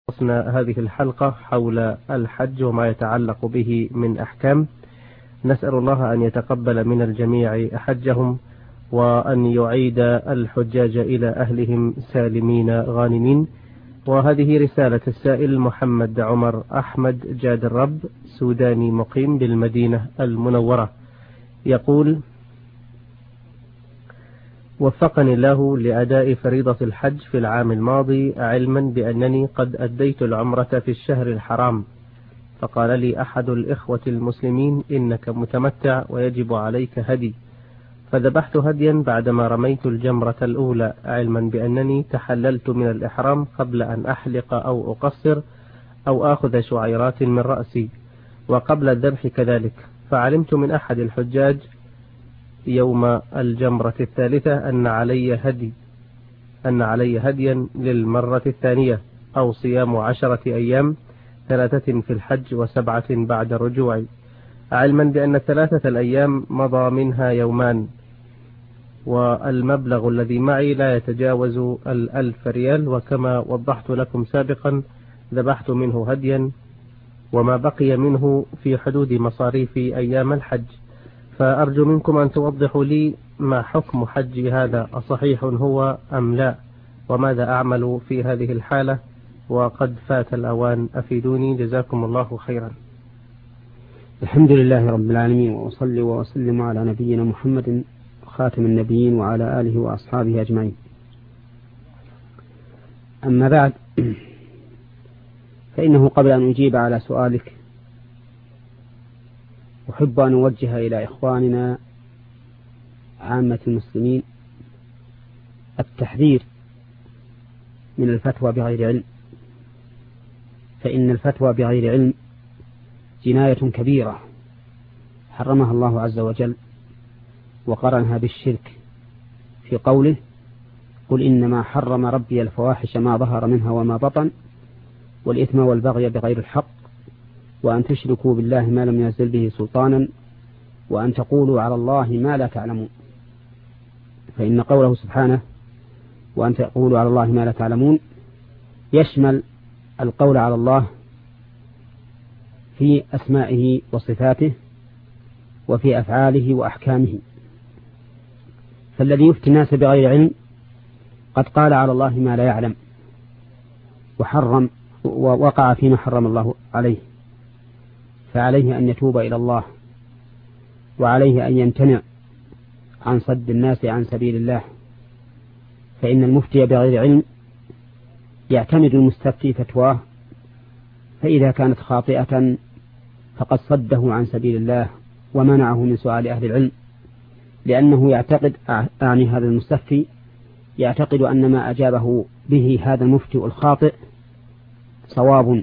خصصنا هذه الحلقة حول الحج وما يتعلق به من أحكام. نسأل الله أن يتقبل من الجميع حجهم وأن يعيد الحجاج إلى أهلهم سالمين غانمين. وهذه رسالة السائل محمد عمر أحمد جاد الرب، سوداني مقيم بالمدينة المنورة، يقول: وفقني الله لأداء فريضة الحج في العام الماضي، علما بأنني قد أديت العمرة في الشهر الحرام، فقال لي أحد الإخوة المسلمين: إنك متمتع ويجب عليك هدي، فذبحت هديا بعدما رميت الجمرة الأولى، علما بأنني تحللت من الإحرام قبل أن أحلق أو أقصر أو آخذ شعيرات من رأسي، وقبل الذبح كذلك. فعلمت من أحد الحجاج يوم الجمرة الثالثة أن علي هديا للمرة الثانية، أو صيام 10 أيام، 3 في الحج و7 بعد الرجوع، علما بأن 3 الأيام مضى منها يومان، والمبلغ الذي معي لا يتجاوز 1000 ريال، وكما وضحت لكم سابقا ذبحت منه هديا وما بقي منه في حدود مصاريف أيام الحج. فأرجو منكم أن توضحوا لي ما حكم حجي هذا، أصحيح هو أم لا، وماذا أعمل في هذه الحالة، وقد فات الأوان، أفيدوني جزاكم الله خيرا. الحمد لله رب العالمين، وأصلي وأسلم على نبينا محمد خاتم النبيين وعلى آله وأصحابه أجمعين. أما بعد، فإنه قبل أن أجيب على سؤالك أحب أن أوجه إلى إخواننا عامة المسلمين التحذير من الفتوى بغير علم، فإن الفتوى بغير علم جناية كبيرة حرمها الله عز وجل، وقرنها بالشرك في قوله: قل إنما حرم ربي الفواحش ما ظهر منها وما بطن والإثم والبغي بغير الحق وأن تشركوا بالله ما لم ينزل به سلطانا وأن تقولوا على الله ما لا تعلمون. فإن قوله سبحانه وأن تقولوا على الله ما لا تعلمون يشمل القول على الله في أسمائه وصفاته وفي أفعاله وأحكامه. فالذي يفتي الناس بغير علم قد قال على الله ما لا يعلم وحرم ووقع فيما حرم الله عليه، فعليه أن يتوب إلى الله، وعليه أن يمتنع عن صد الناس عن سبيل الله، فإن المفتي بغير علم يعتمد المستفتي فتواه، فإذا كانت خاطئة فقد صده عن سبيل الله ومنعه من سؤال أهل العلم، لأنه يعتقد هذا المستفتي يعتقد أن ما أجابه به هذا المفتي الخاطئ صواب،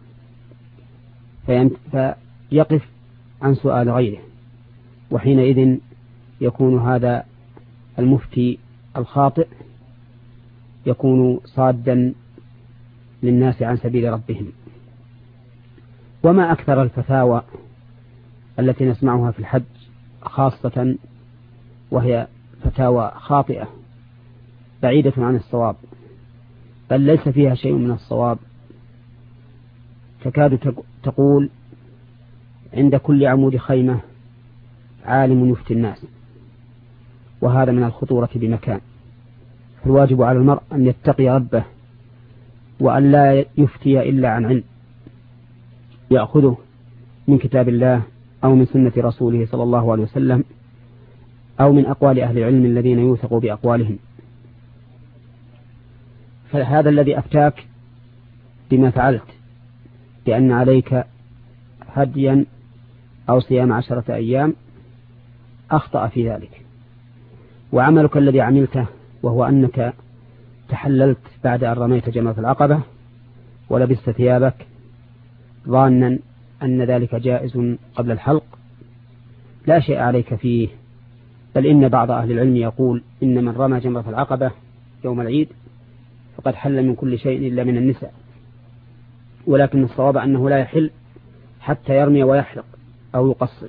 فيقف عن سؤال غيره، وحينئذ يكون هذا المفتي الخاطئ يكون صادا للناس عن سبيل ربهم. وما أكثر الفتاوى التي نسمعها في الحج خاصة، وهي فتاوى خاطئة بعيدة عن الصواب، بل ليس فيها شيء من الصواب، تكاد تقول عند كل عمود خيمة عالم يفتي الناس، وهذا من الخطورة بمكان. فالواجب على المرء أن يتقي ربه وأن لا يفتي إلا عن علم يأخذه من كتاب الله أو من سنة رسوله صلى الله عليه وسلم أو من أقوال أهل العلم الذين يوثق بأقوالهم. فهذا الذي أفتاك بما فعلت بأن عليك هديا أو صيام 10 أيام أخطأ في ذلك، وعملك الذي عملته وهو أنك تحللت بعد أن رميت جمرة العقبة ولبست ثيابك ظانا أن ذلك جائز قبل الحلق، لا شيء عليك فيه، بل إن بعض أهل العلم يقول إن من رمى جمرة العقبة يوم العيد فقد حل من كل شيء إلا من النساء، ولكن الصواب أنه لا يحل حتى يرمي ويحلق أو يقصر،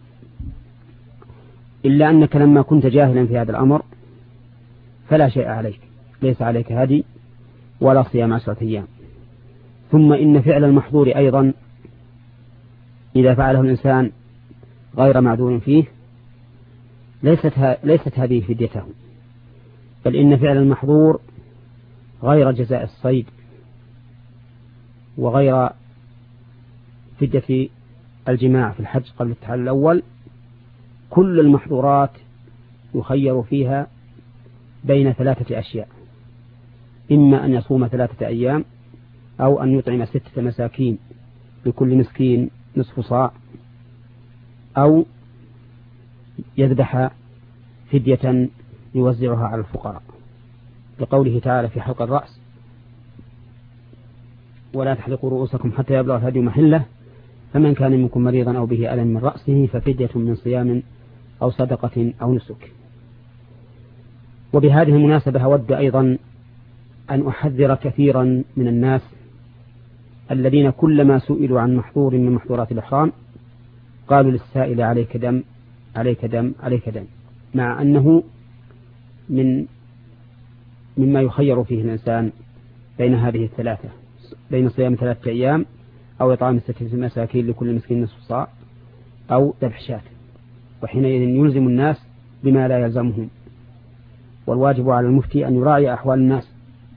إلا أنك لما كنت جاهلا في هذا الأمر فلا شيء عليك، ليس عليك هدي ولا صيام 10 أيام. ثم إن فعل المحظور أيضا إذا فعله الإنسان غير معذور فيه ليست هذه فديته، بل إن فعل المحظور غير جزاء الصيد وغير فدية الجماع في الحج قبل التحلل الأول. كل المحظورات يخير فيها بين 3 أشياء: إما أن يصوم 3 أيام، أو أن يطعم 6 مساكين لكل مسكين نصف صاع، أو يذبح فدية يوزعها على الفقراء، لقوله تعالى في حلق الرأس: ولا تحلقوا رؤوسكم حتى يبلغ الهدي محله، فمن كان منكم مريضا أو به ألم من رأسه ففدية من صيام أو صدقة أو نسك. وبهذه المناسبة أود أيضا أن أحذر كثيرا من الناس الذين كلما سئلوا عن محظور من محظورات الإحرام قالوا للسائل: عليك دم عليك دم عليك دم، مع أنه مما يخير فيه الإنسان بين هذه الثلاثة، بين صيام 3 أيام أو إطعام 6 مساكين لكل مسكين نصف صاع أو ذبح شاة، وحينئذ يلزم الناس بما لا يلزمهم. والواجب على المفتي أن يراعي أحوال الناس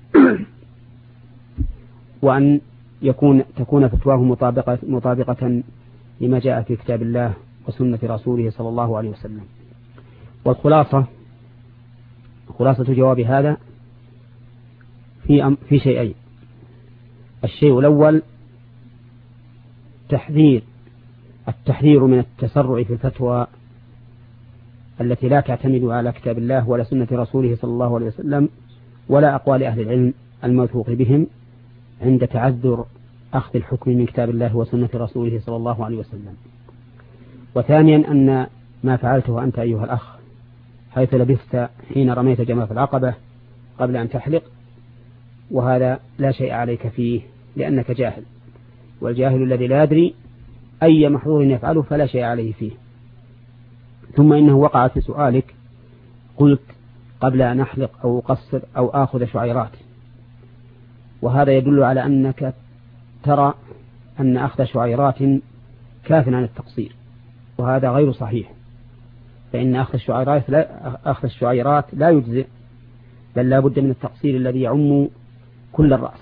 وأن تكون فتواه مطابقة لما جاء في كتاب الله وسنة رسوله صلى الله عليه وسلم. والخلاصة جواب هذا في شيئين: الشيء الأول التحذير من التسرع في الفتوى التي لا تعتمد على كتاب الله ولا سنة رسوله صلى الله عليه وسلم ولا أقوال أهل العلم الموثوق بهم عند تعذر أخذ الحكم من كتاب الله وسنة رسوله صلى الله عليه وسلم. وثانيا أن ما فعلته أنت أيها الأخ حيث لبثت حين رميت جمرة العقبة قبل أن تحلق، وهذا لا شيء عليك فيه لأنك جاهل، والجاهل الذي لا يدري أي محظور يفعله فلا شيء عليه فيه. ثم إنه وقع في سؤالك قلت: قبل أن أحلق أو أقصر أو آخذ شعيرات، وهذا يدل على أنك ترى أن أخذ شعيرات كاف عن التقصير، وهذا غير صحيح، فإن أخذ الشعيرات لا يجزئ، بل لا بد من التقصير الذي يعم كل الرأس،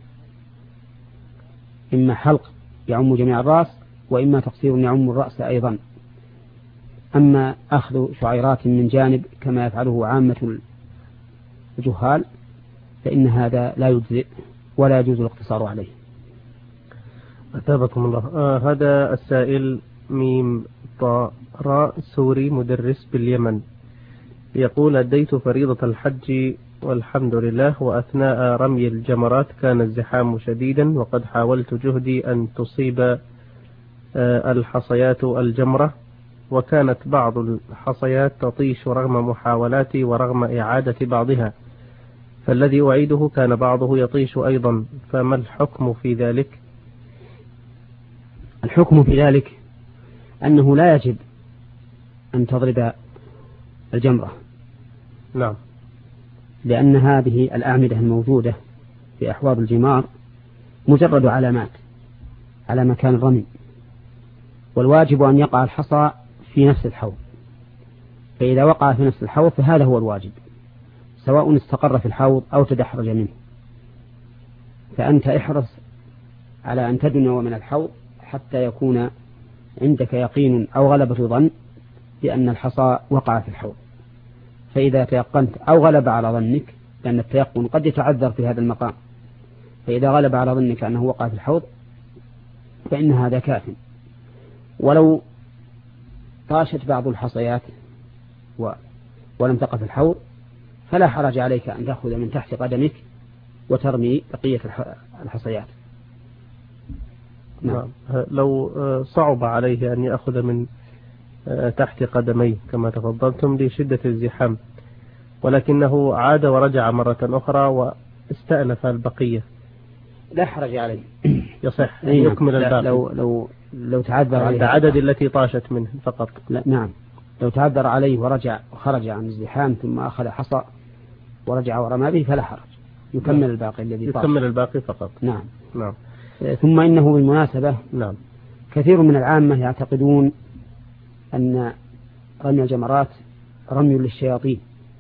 إما حلق يعم جميع الرأس وإما تقصير يعم الرأس أيضا. أما أخذ شعيرات من جانب كما يفعله عامة الجهال فإن هذا لا يجزئ ولا يجوز الاقتصار عليه. أتابكم الله. هذا السائل ميم طاء راء سوري مدرس باليمن يقول: أديت فريضة الحج والحمد لله، وأثناء رمي الجمرات كان الزحام شديدا، وقد حاولت جهدي أن تصيب الحصيات الجمرة، وكانت بعض الحصيات تطيش رغم محاولاتي ورغم إعادة بعضها، فالذي أعيده كان بعضه يطيش أيضا، فما الحكم في ذلك؟ الحكم في ذلك أنه لا يجب أن تضرب الجمرة. نعم. لأن هذه الأعمدة الموجودة في أحواض الجمار مجرد علامات على مكان الرمي، والواجب أن يقع الحصى في نفس الحوض، فإذا وقع في نفس الحوض فهذا هو الواجب، سواء استقر في الحوض أو تدحرج منه. فأنت احرص على أن تدنو من الحوض حتى يكون عندك يقين أو غلبة ظن بأن الحصى وقع في الحوض. فإذا تيقنت أو غلب على ظنك، لأن التيقن قد يتعذر في هذا المقام، فإذا غلب على ظنك أنه وقع في الحوض فإن هذا كاف. ولو طاشت بعض الحصيات ولم تقع في الحوض فلا حرج عليك أن تأخذ من تحت قدمك وترمي بقية الحصيات. نعم. لو صعب عليه أن يأخذ من تحت قدميه كما تفضلتم لشدة الزحام، ولكنه عاد ورجع مرة أخرى واستأنف البقية، لا حرج عليه، يصح أن يكمل الباقي لو تعذر عليه العدد التي طاشت منه فقط. لا نعم، لو تعذر عليه ورجع وخرج عن الزحام ثم أخذ حصى ورجع ورمى به فلا حرج، يكمل الباقي الذي طاش. يكمل الباقي فقط. نعم. نعم. ثم إنه بالمناسبة نعم. كثير من العامة يعتقدون أن رمي الجمرات رمي للشياطين،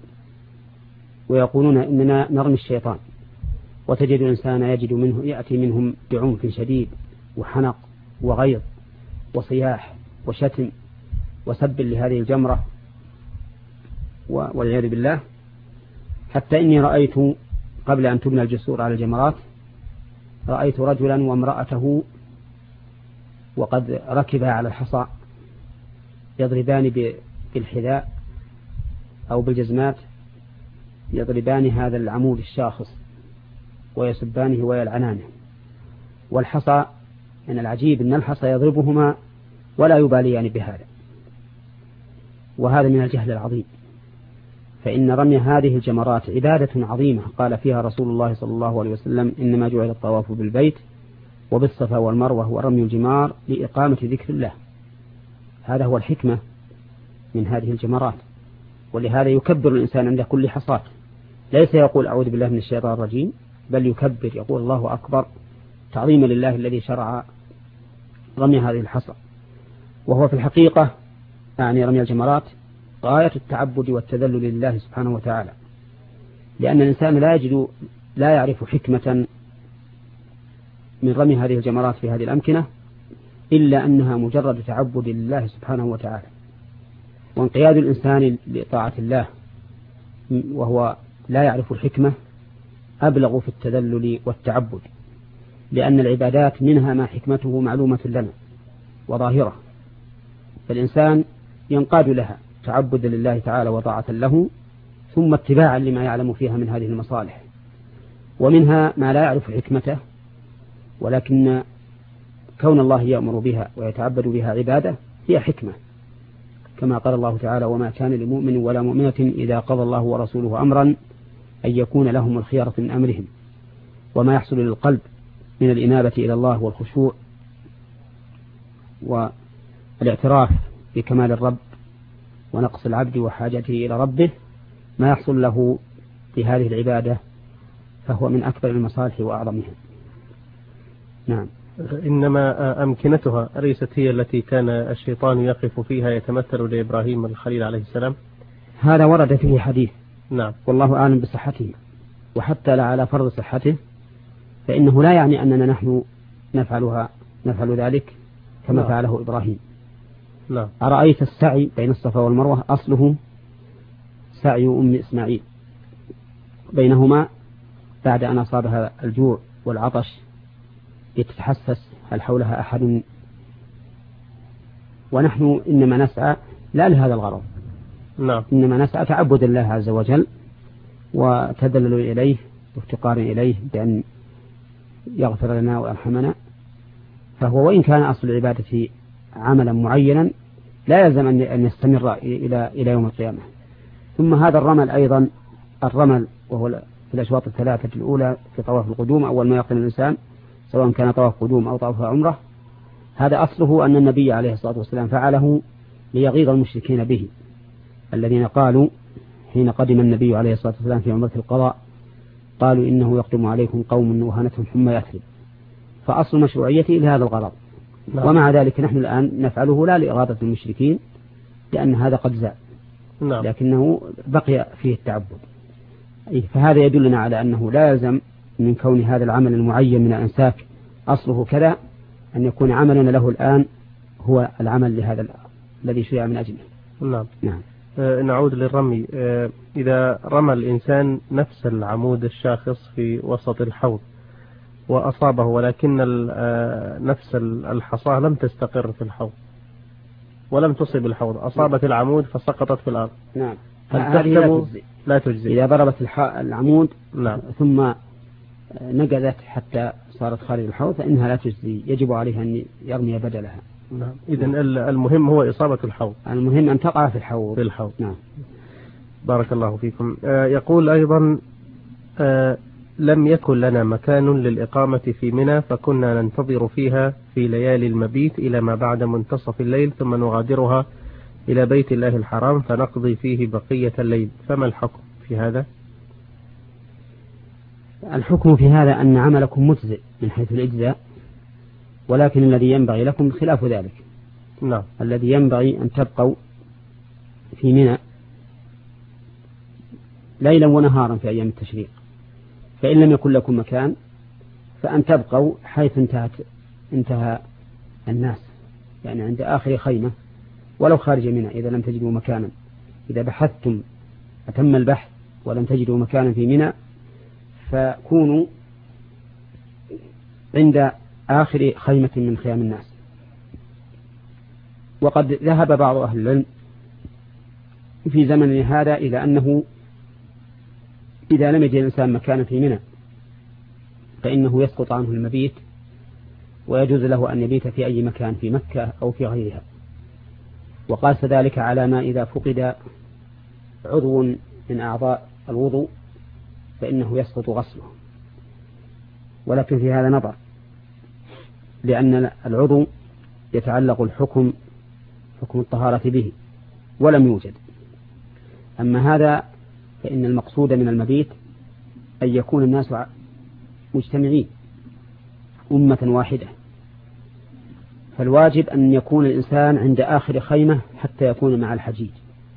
ويقولون إننا نرمي الشيطان، وتجد الإنسان يأتي منهم بعنف شديد وحنق وغيظ وصياح وشتم وسب لهذه الجمرة والعياذ بالله. حتى إني رأيت قبل أن تبنى الجسور على الجمرات رأيت رجلا وامرأته وقد ركبا على الحصى يضربان بالحذاء أو بالجزمات، يضربان هذا العمود الشاخص ويسبانه ويلعنانه. والحصى من العجيب أن الحصى يضربهما ولا يباليان بهذا، وهذا من الجهل العظيم. فإن رمي هذه الجمرات عبادة عظيمة قال فيها رسول الله صلى الله عليه وسلم: إنما جعل الطواف بالبيت وبالصفا والمروة ورمي الجمار لإقامة ذكر الله. هذا هو الحكمة من هذه الجمرات، ولهذا يكبر الإنسان عند كل حصاة، ليس يقول أعوذ بالله من الشيطان الرجيم، بل يكبر يقول الله أكبر تعظيما لله الذي شرع رمي هذه الحصى. وهو في الحقيقة يعني رمي الجمرات غاية التعبد والتذلل لله سبحانه وتعالى، لأن الإنسان لا يعرف حكمة من رمي هذه الجمرات في هذه الأمكنة إلا أنها مجرد تعبد لله سبحانه وتعالى، وانقياد الإنسان لطاعة الله وهو لا يعرف الحكمة أبلغ في التذلل والتعبد، لأن العبادات منها ما حكمته معلومة لنا وظاهرة، فالإنسان ينقاد لها تعبد لله تعالى وطاعة له، ثم اتباعا لما يعلم فيها من هذه المصالح. ومنها ما لا يعرف حكمته، ولكن كون الله يأمر بها ويتعبد بها عبادة هي حكمة، كما قال الله تعالى: وما كان لمؤمن ولا مؤمنة إذا قضى الله ورسوله أمرا أن يكون لهم الخيرة من أمرهم. وما يحصل للقلب من الإنابة إلى الله والخشوع والاعتراف بكمال الرب ونقص العبد وحاجته إلى ربه، ما يحصل له بهذه العبادة فهو من أكبر المصالح وأعظمها. نعم. إنما أمكنتها أليست هي التي كان الشيطان يقف فيها يتمثل لإبراهيم الخليل عليه السلام؟ هذا ورد فيه حديث، نعم، والله أعلم بصحته، وحتى لا على فرض صحته فإنه لا يعني أننا نحن نفعل ذلك كما نعم. فعله إبراهيم. نعم. أرأيت السعي بين الصفا والمروة أصله سعي أم إسماعيل بينهما بعد أن أصابها الجوع والعطش لتتحسس هل حولها أحد، ونحن إنما نسعى لا لهذا الغرض، نعم، إنما نسعى تعبد الله عز وجل وتذلل إليه وافتقار إليه بأن يغفر لنا ويرحمنا. فهو وإن كان أصل العبادة عملا معينا لا يلزم أن يستمر إلى يوم القيامة. ثم هذا الرمل أيضا، الرمل وهو في الأشواط الثلاثة الأولى في طواف القدوم أول ما يقدم الإنسان سواء كان طواف قدوم أو طواف عمرة، هذا أصله أن النبي عليه الصلاة والسلام فعله ليغيظ المشركين به، الذين قالوا حين قدم النبي عليه الصلاة والسلام في عمرة القضاء قالوا إنه يقدم عليكم قوم وهنتهم حمى يثرب، فأصل مشروعيته لهذا الغرض. نعم. ومع ذلك نحن الآن نفعله لا لإغاظة المشركين لأن هذا قد زال، نعم. لكنه بقي فيه التعبد. فهذا يدلنا على أنه لا يلزم من كون هذا العمل المعين من الأنساك أصله كذا أن يكون عملنا له الآن هو العمل لهذا الذي شرع من أجله. نعم. نعم. نعود للرمي. إذا رمى الإنسان نفس العمود الشاخص في وسط الحوض وأصابه، ولكن نفس الحصاة لم تستقر في الحوض ولم تصب الحوض، أصابت العمود فسقطت في الأرض، نعم. هل لا تجزي؟ إذا ضربت العمود نعم. ثم نقلت حتى صارت خارج الحوض فإنها لا تجزي، يجب عليها أن يرمي بدلها. نعم. إذن المهم هو إصابة الحوض، المهم أن تقع في الحوض. نعم. بارك الله فيكم. يقول أيضا لم يكن لنا مكان للإقامة في منى، فكنا ننتظر فيها في ليالي المبيت إلى ما بعد منتصف الليل، ثم نغادرها إلى بيت الله الحرام فنقضي فيه بقية الليل، فما الحكم في هذا؟ الحكم في هذا أن عملكم مجزئ من حيث الإجزاء، ولكن الذي ينبغي لكم خلاف ذلك. نعم. الذي ينبغي أن تبقوا في منى ليلا ونهارا في أيام التشريق، فإن لم يكن لكم مكان فأن تبقوا حيث انتهى الناس، يعني عند آخر خيمة ولو خارج منى إذا لم تجدوا مكانا. إذا بحثتم أتم البحث ولم تجدوا مكانا في منى فكونوا عند آخر خيمة من خيام الناس. وقد ذهب بعض أهل العلم في زمن هذا إلى أنه إذا لم يجد الإنسان مكانا في منى فإنه يسقط عنه المبيت، ويجوز له أن يبيت في أي مكان في مكة أو في غيرها. وقاس ذلك على ما إذا فقد عضو من أعضاء الوضوء فإنه يسقط غسله، ولكن في هذا نظر، لأن العضو يتعلق الحكم الطهارة به ولم يوجد. أما هذا فإن المقصود من المبيت أن يكون الناس مجتمعين أمة واحدة، فالواجب أن يكون الإنسان عند آخر خيمة حتى يكون مع الحجيج.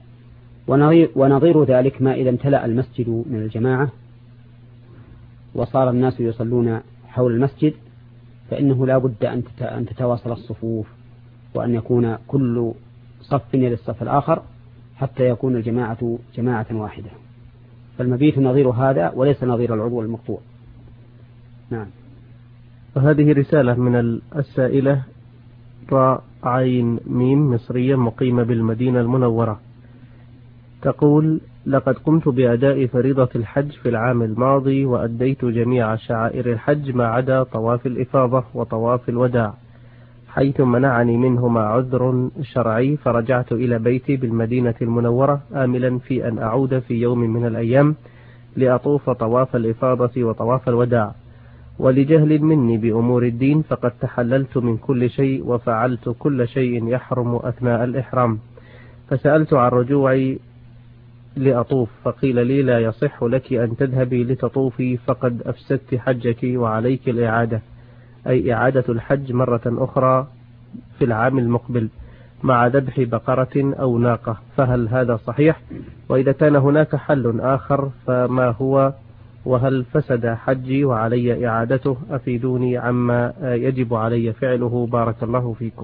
ونظير ذلك ما إذا امتلأ المسجد من الجماعة وصار الناس يصلون حول المسجد فإنه لا بد أن تتواصل الصفوف، وأن يكون كل صف يلي الصف الآخر حتى يكون الجماعة جماعة واحدة. فالمبيت نظير هذا وليس نظير العضو المقطوع. نعم. وهذه رسالة من السائلة راء عين ميم مصرية مقيمة بالمدينة المنورة، تقول: لقد قمت بأداء فريضة الحج في العام الماضي، وأديت جميع شعائر الحج ما عدا طواف الإفاضة وطواف الوداع، حيث منعني منهما عذر شرعي، فرجعت إلى بيتي بالمدينة المنورة آملا في أن أعود في يوم من الأيام لأطوف طواف الإفاضة وطواف الوداع. ولجهل مني بأمور الدين فقد تحللت من كل شيء وفعلت كل شيء يحرم أثناء الإحرام، فسألت عن رجوعي لأطوف، فقيل لي: لا يصح لك أن تذهبي لتطوفي، فقد أفسدت حجك وعليك الإعادة، أي إعادة الحج مرة أخرى في العام المقبل مع ذبح بقرة أو ناقة، فهل هذا صحيح؟ وإذا كان هناك حل آخر فما هو؟ وهل فسد حجي وعلي إعادته؟ أفيدوني عما يجب علي فعله، بارك الله فيكم.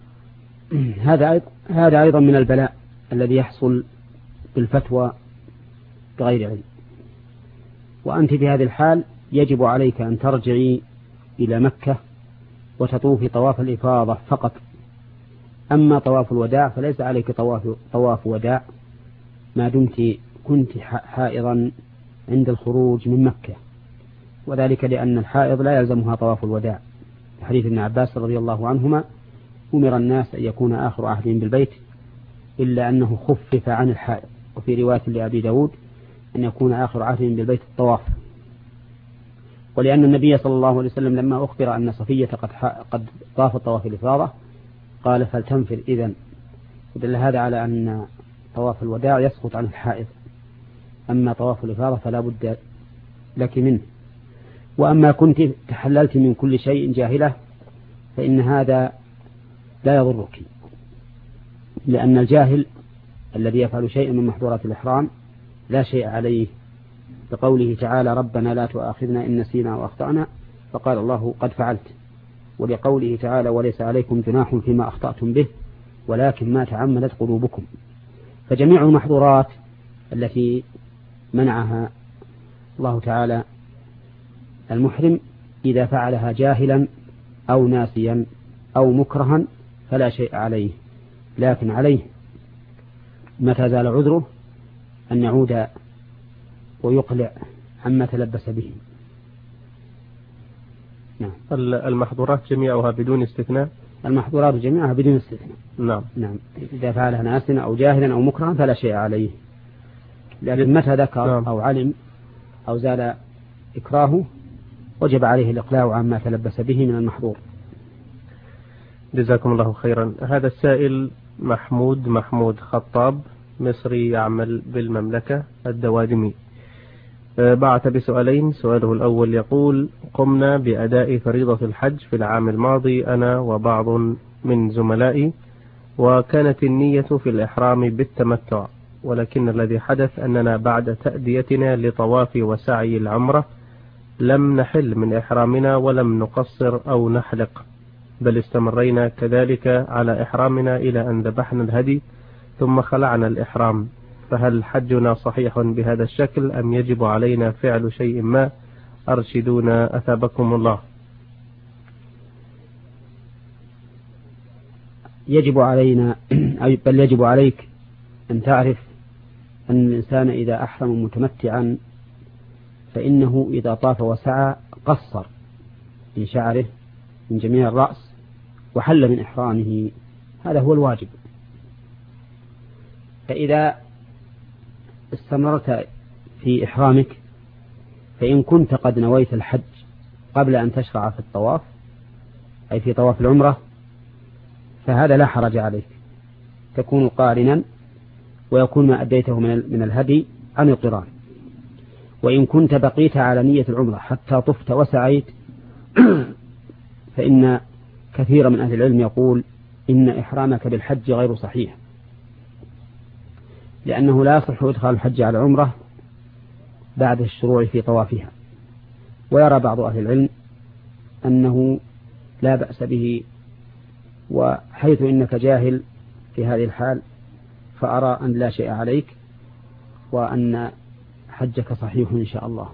هذا أيضا من البلاء الذي يحصل بالفتوى بغير علم. وأنت في هذه الحال يجب عليك أن ترجعي إلى مكة وتطوفي طواف الإفاضة فقط. أما طواف الوداع فليس عليك طواف وداع ما دمت كنت حائضا عند الخروج من مكة، وذلك لأن الحائض لا يلزمها طواف الوداع. في حديث ابن عباس رضي الله عنهما: أمر الناس أن يكون آخر عهدهم بالبيت إلا أنه خفف عن الحائض. وفي رواية لأبي داود أن يكون آخر عهدهم بالبيت الطواف. ولأن النبي صلى الله عليه وسلم لما أخبر أن صفية قد طافت طواف الإفاضة قال: فلتنفر إذن. ودل هذا على أن طواف الوداع يسقط عن الحائض، أما طواف الإفاضة فلا بد لك منه. وأما كنت تحللت من كل شيء جاهلة فإن هذا لا يضرك، لأن الجاهل الذي يفعل شيئا من محظورات الإحرام لا شيء عليه، بقوله تعالى: ربنا لا تؤاخذنا إن نسينا وأخطأنا، فقال الله: قد فعلت. ولقوله تعالى: وليس عليكم جناح فيما أخطأتم به ولكن ما تعمدت قلوبكم. فجميع المحظورات التي منعها الله تعالى المحرم إذا فعلها جاهلا أو ناسيا أو مكرها فلا شيء عليه، لكن عليه متى زال عذره أن يعود ويقلع عما تلبس به. نعم. المحظورات جميعها بدون استثناء؟ المحظورات جميعها بدون استثناء. نعم. إذا فعلها ناسيا أو جاهلا أو مكرها فلا شيء عليه، لكن متى ذكر أو علم أو زال إكراهه وجب عليه الإقلاع عما تلبس به من المحظور. جزاكم الله خيرا. هذا السائل محمود خطاب مصري يعمل بالمملكة الدوادمي، بعث بسؤالين. سؤاله الأول يقول: قمنا بأداء فريضة الحج في العام الماضي أنا وبعض من زملائي، وكانت النية في الإحرام بالتمتع، ولكن الذي حدث أننا بعد تأديتنا لطواف وسعي العمرة لم نحل من إحرامنا ولم نقصر أو نحلق، بل استمرينا كذلك على إحرامنا إلى أن ذبحنا الهدي ثم خلعنا الإحرام، فهل حجنا صحيح بهذا الشكل أم يجب علينا فعل شيء ما؟ أرشدونا أثابكم الله. يجب علينا بل يجب عليك أن تعرف أن الإنسان إذا أحرم متمتعا فإنه إذا طاف وسعى قصر من شعره من جميع الرأس وحل من إحرامه، هذا هو الواجب. فإذا استمرت في إحرامك فإن كنت قد نويت الحج قبل أن تشرع في الطواف أي في طواف العمرة فهذا لا حرج عليك، تكون قارنا ويكون ما أديته من الهدي عن القران. وإن كنت بقيت على نية العمرة حتى طفت وسعيت فإن كثير من أهل العلم يقول إن إحرامك بالحج غير صحيح، لأنه لا يصح إدخال الحج على العمرة بعد الشروع في طوافها. ويرى بعض أهل العلم أنه لا بأس به، وحيث إنك جاهل في هذه الحال فأرى أن لا شيء عليك وأن حجك صحيح إن شاء الله.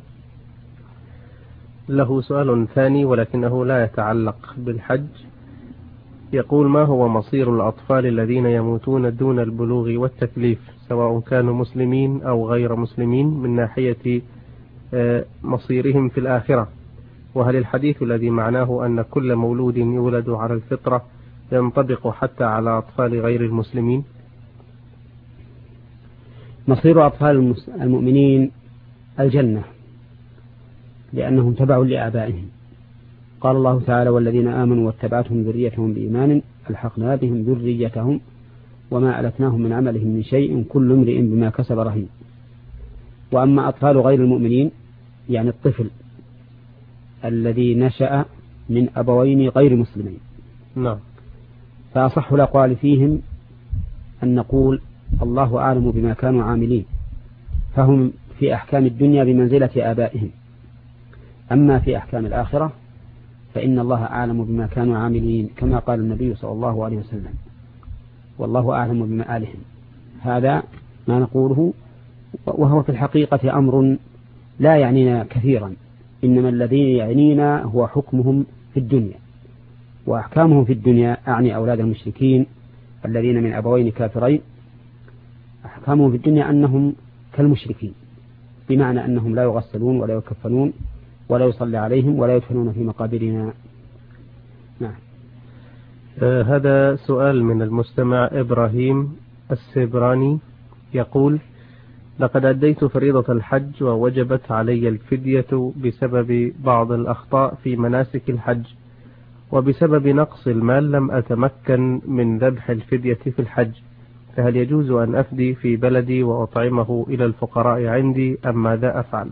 له سؤال ثاني ولكنه لا يتعلق بالحج، يقول: ما هو مصير الأطفال الذين يموتون دون البلوغ والتكليف سواء كانوا مسلمين أو غير مسلمين من ناحية مصيرهم في الآخرة؟ وهل الحديث الذي معناه أن كل مولود يولد على الفطرة ينطبق حتى على أطفال غير المسلمين؟ مصير أطفال المؤمنين الجنة، لأنهم تبعوا لآبائهم. قال الله تعالى: والذين آمنوا واتبعتهم ذريتهم بإيمان ألحقنا بهم ذريتهم وما ألتناهم من عملهم من شيء كل امرئ بما كسب رهين. وأما أطفال غير المؤمنين يعني الطفل الذي نشأ من أبوين غير مسلمين، نعم، فأصح الأقوال فيهم أن نقول الله أعلم بما كانوا عاملين، فهم في أحكام الدنيا بمنزلة آبائهم. أما في أحكام الآخرة فإن الله أعلم بما كانوا عاملين، كما قال النبي صلى الله عليه وسلم: والله أعلم بمآلهم. هذا ما نقوله، وهو في الحقيقة أمر لا يعنينا كثيرا، إنما الذي يعنينا هو حكمهم في الدنيا. وأحكامهم في الدنيا أعني أولاد المشركين الذين من أبوين كافرين، أحكامهم في الدنيا أنهم كالمشركين، بمعنى أنهم لا يغسلون ولا يكفنون ولا يصلى عليهم ولا يدفنون في مقابرنا. نعم. هذا سؤال من المستمع إبراهيم السبراني، يقول: لقد أديت فريضة الحج ووجبت علي الفدية بسبب بعض الأخطاء في مناسك الحج، وبسبب نقص المال لم أتمكن من ذبح الفدية في الحج، فهل يجوز أن أفدي في بلدي وأطعمه إلى الفقراء عندي أم ماذا أفعل؟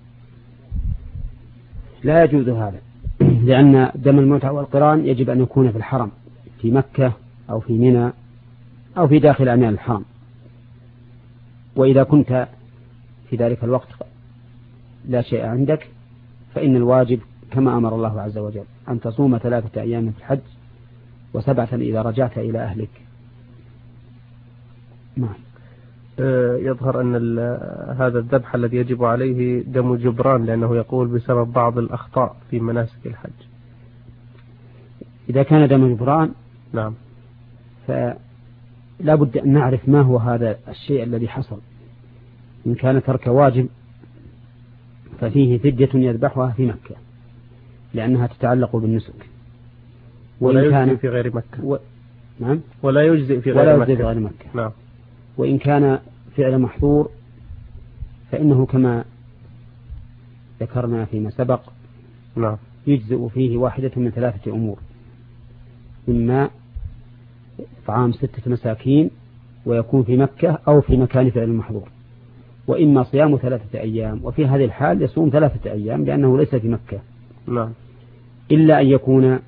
لا يجوز هذا، لأن دم المتعة والقران يجب أن يكون في الحرم، في مكة أو في منى أو في داخل أميال الحرم. وإذا كنت في ذلك الوقت لا شيء عندك فإن الواجب كما أمر الله عز وجل أن تصوم 3 أيام في الحج و7 إذا رجعت إلى أهلك. نعم. يظهر أن هذا الذبح الذي يجب عليه دم جبران، لأنه يقول بسبب بعض الأخطاء في مناسك الحج. إذا كان دم جبران، نعم، فلا بد أن نعرف ما هو هذا الشيء الذي حصل. إن كان ترك واجب ففيه فدية يذبحها في مكة لأنها تتعلق بالنسك، ولا يجزئ في غير مكة. نعم، ولا يجزئ في غير مكة. نعم. وإن كان فعل محظور فإنه كما ذكرنا فيما سبق، نعم، يجزئ فيه واحدة من 3 أمور: إما إطعام 6 مساكين ويكون في مكة أو في مكان فعل المحظور، وإما صيام 3 أيام، وفي هذه الحال يصوم 3 أيام لأنه ليس في مكة. نعم. إلا أن يكون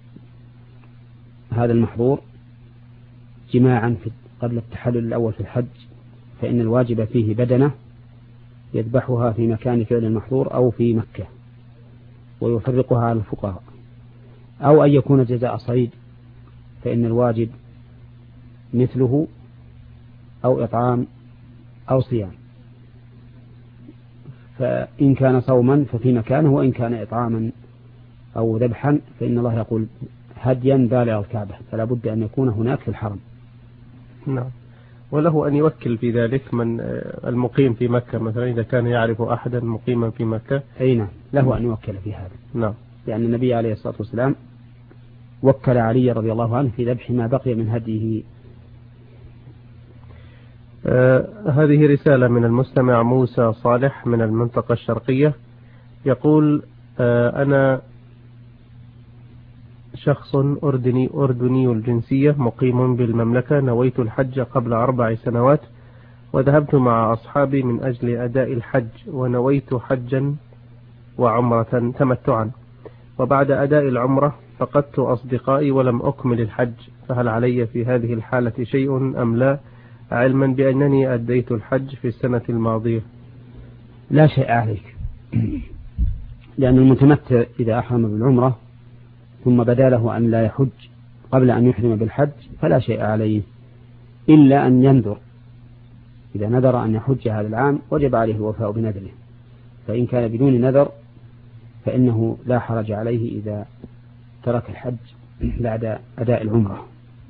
هذا المحظور جماعا قبل التحلل الأول في الحج، فإن الواجب فيه بدنة يذبحها في مكان فعل المحظور أو في مكة ويفرقها على الفقهاء، أو أن يكون جزاء صيد، فإن الواجب مثله أو إطعام أو صيام، فإن كان صوما ففي مكانه، وإن كان إطعاما أو ذبحا فإن الله يقول هديا بالغ الكعبة، فلا بد أن يكون هناك في الحرم. نعم. وله أن يوكل في ذلك من المقيم في مكة مثلا، إذا كان يعرف أحدا مقيما في مكة. أي نعم، له أن يوكل في هذا. نعم. يعني النبي عليه الصلاة والسلام وكل علي رضي الله عنه في ذبح ما بقي من هديه. هذه رسالة من المستمع موسى صالح من المنطقة الشرقية، يقول أنا شخص أردني الجنسية مقيم بالمملكة، نويت الحج قبل 4 سنوات، وذهبت مع أصحابي من أجل أداء الحج، ونويت حجا وعمرة تمتعا، وبعد أداء العمرة فقدت أصدقائي ولم أكمل الحج، فهل علي في هذه الحالة شيء أم لا، علما بأنني أديت الحج في السنة الماضية؟ لا شيء عليك، لأن المتمتع إذا أحرم بالعمرة ثم بدا له أن لا يحج قبل أن يحرم بالحج فلا شيء عليه، إلا أن ينذر، إذا نذر أن يحج هذا العام وجب عليه الوفاء بنذره، فإن كان بدون نذر فإنه لا حرج عليه إذا ترك الحج بعد أداء العمرة.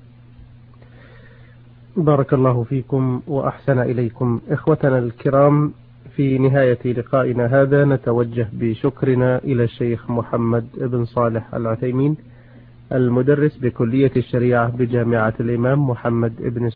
بارك الله فيكم وأحسن إليكم. إخوتنا الكرام، في نهاية لقائنا هذا نتوجه بشكرنا إلى الشيخ محمد بن صالح العثيمين، المدرس بكلية الشريعة بجامعة الإمام محمد بن